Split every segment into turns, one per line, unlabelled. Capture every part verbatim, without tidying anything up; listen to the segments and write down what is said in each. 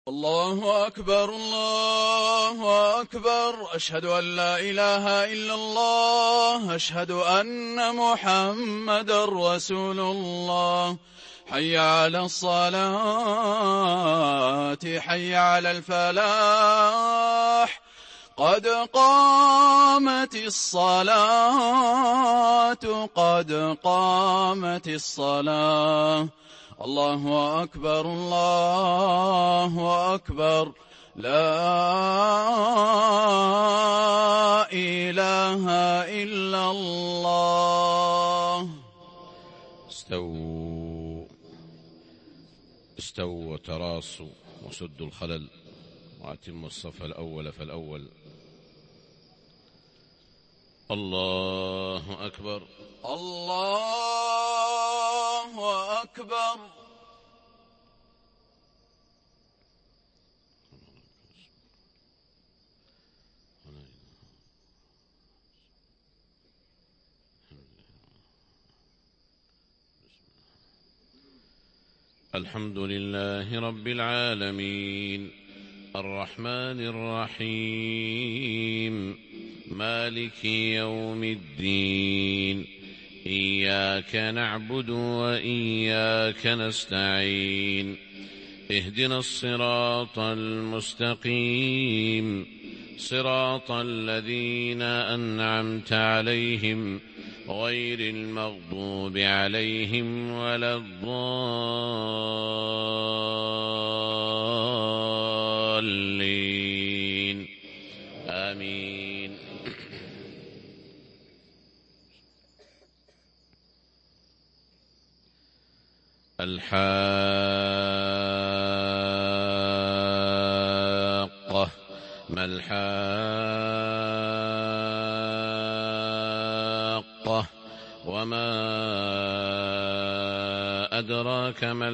الله أكبر الله أكبر، أشهد أن لا إله إلا الله، أشهد أن محمدا رسول الله. حي على الصلاة، حي على الفلاح، قد قامت الصلاة، قد قامت الصلاة. الله أكبر الله أكبر، لا إله إلا الله.
استووا استووا وتراصوا وسدوا الخلل وأتموا الصف الأول فالأول. الله أكبر
الله أكبر.
الحمد لله رب العالمين، الرحمن الرحيم، مالك يوم الدين، إياك نعبد وإياك نستعين، اهدنا الصراط المستقيم، صراط الذين أنعمت عليهم غير المغضوب عليهم ولا الضالين، آمين. الحاقة، ما الحاقة، وما أدراك ما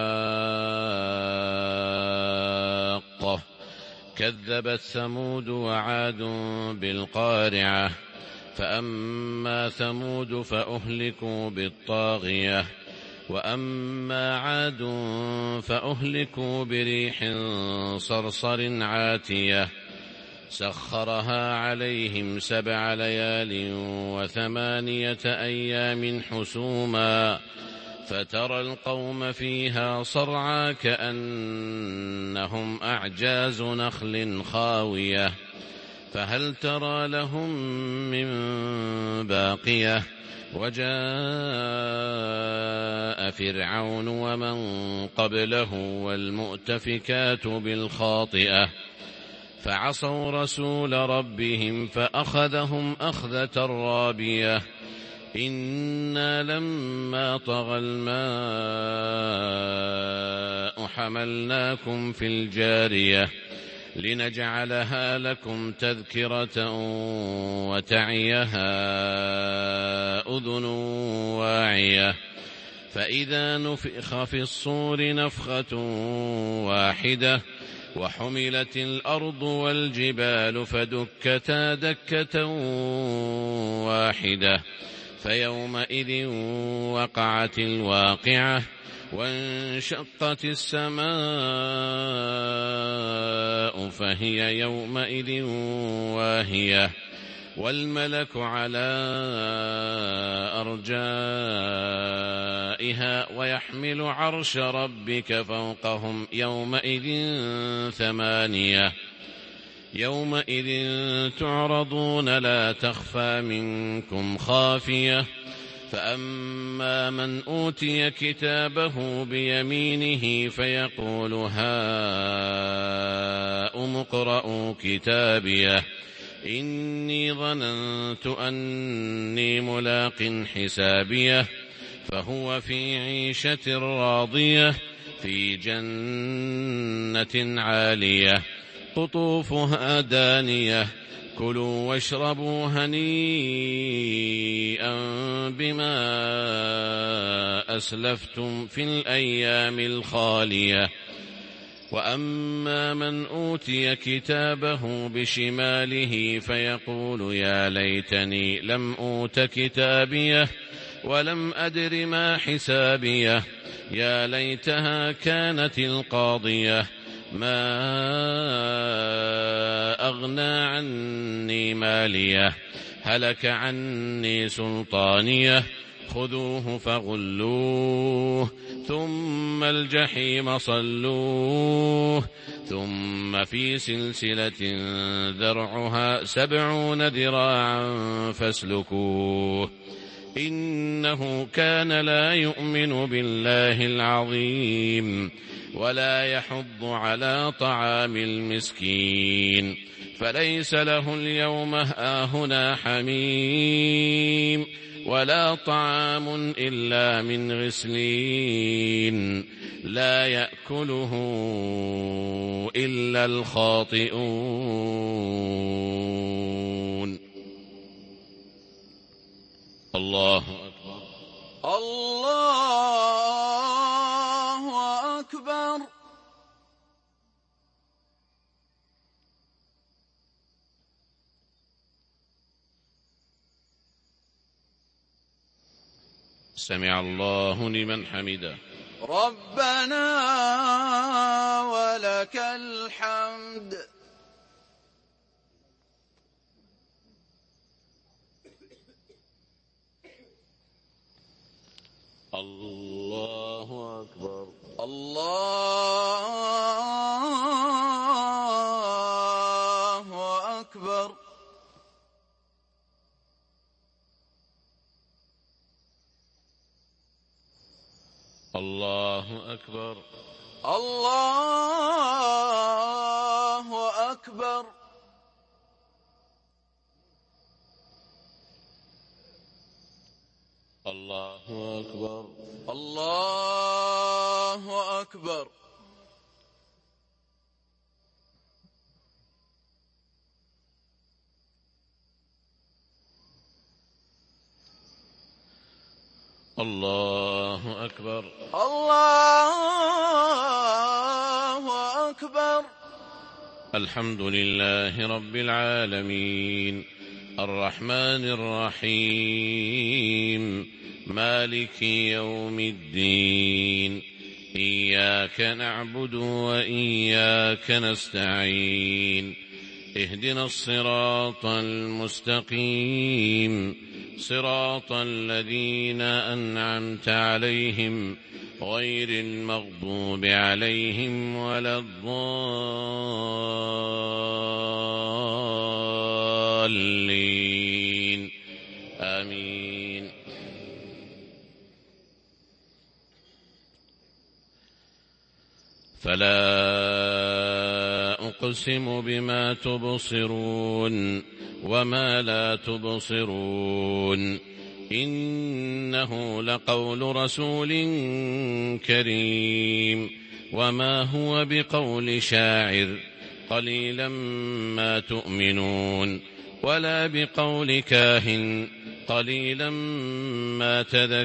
الحاقة. كذبت ثمود وعاد بالقارعة، فأما ثمود فأهلكوا بالطاغية، وأما عاد فأهلكوا بريح صرصر عاتية سخرها عليهم سبع ليال وثمانية أيام حسوما، فترى القوم فيها صرعى كأنهم أعجاز نخل خاوية، فهل ترى لهم من باقية. وجاء فرعون ومن قبله والمؤتفكات بالخاطئة، فعصوا رسول ربهم فأخذهم أخذة رابية. إنا لما طغى الماء حملناكم في الجارية لنجعلها لكم تذكرة وتعيها أذن واعية. فإذا نفخ في الصور نفخة واحدة وحملت الأرض والجبال فدكتا دكة واحدة، فيومئذ وقعت الواقعة، وانشقت السماء فهي يومئذ واهية، والملك على أرجائها ويحمل عرش ربك فوقهم يومئذ ثمانية. يومئذ تعرضون لا تخفى منكم خافية، فأما من أوتي كتابه بيمينه فيقول هاؤم اقرءوا كتابيه إني ظننت أني ملاق حسابيه، فهو في عيشة راضية في جنة عالية قطوفها دانية. كلوا واشربوا هنيئا بما أسلفتم في الأيام الخالية. وأما من أوتي كتابه بشماله فيقول يا ليتني لم أوت كتابيه ولم أدر ما حسابيه، يا ليتها كانت القاضية ما أغنى عني ماليه هلك عني سلطانيه خذوه فغلوه ثم الجحيم صلوه ثم في سلسلة ذرعها سبعون ذراعا فاسلكوه إنه كان لا يؤمن بالله العظيم ولا يحض على طعام المسكين فليس له اليوم هاهنا حميم ولا طعام إلا من غسلين لا يأكله إلا الخاطئون. الله أكبر.
الله أكبر.
سمع الله لمن حمده.
ربنا ولك الحمد.
الله أكبر.
الله أكبر.
الله أكبر.
الله أكبر.
الله أكبر.
الله أكبر.
الله أكبر.
الله أكبر.
الحمد لله رب العالمين الرحمن الرحيم مالك يوم الدين إياك نعبد وإياك نستعين اهدنا الصراط المستقيم صراط الذين أنعمت عليهم غير المغضوب عليهم ولا الضالين آمين. فلا أقسم بما تبصرون وما لا تبصرون إنه لقول رسول كريم وما هو بقول شاعر قليلا ما تؤمنون ولا بقول كاهن قليلا ما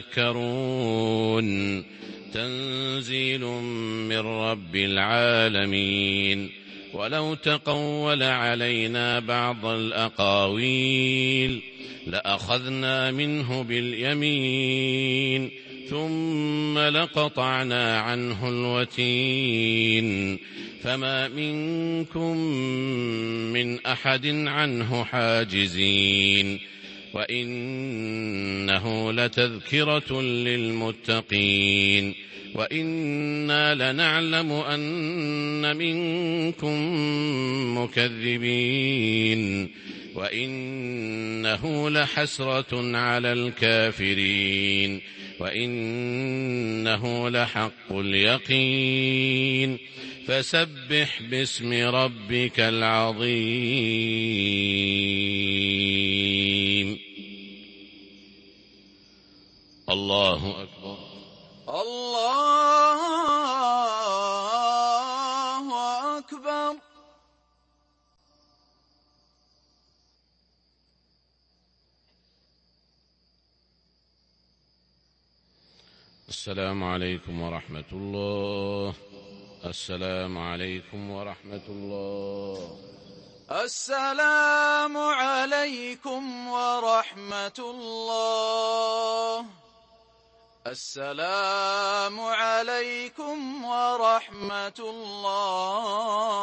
تذكرون تنزيل من رب العالمين. ولو تقول علينا بعض الأقاويل لأخذنا منه باليمين ثم لقطعنا عنه الوتين فما منكم من أحد عنه حاجزين وإنه لتذكرة للمتقين وإنا لنعلم أن منكم مكذبين وإنه لحسرة على الكافرين وإنه لحق اليقين فسبح باسم ربك العظيم. الله أكبر.
الله أكبر.
السلام عليكم ورحمة الله. السلام عليكم ورحمة الله.
السلام عليكم ورحمة الله. السلام عليكم ورحمة الله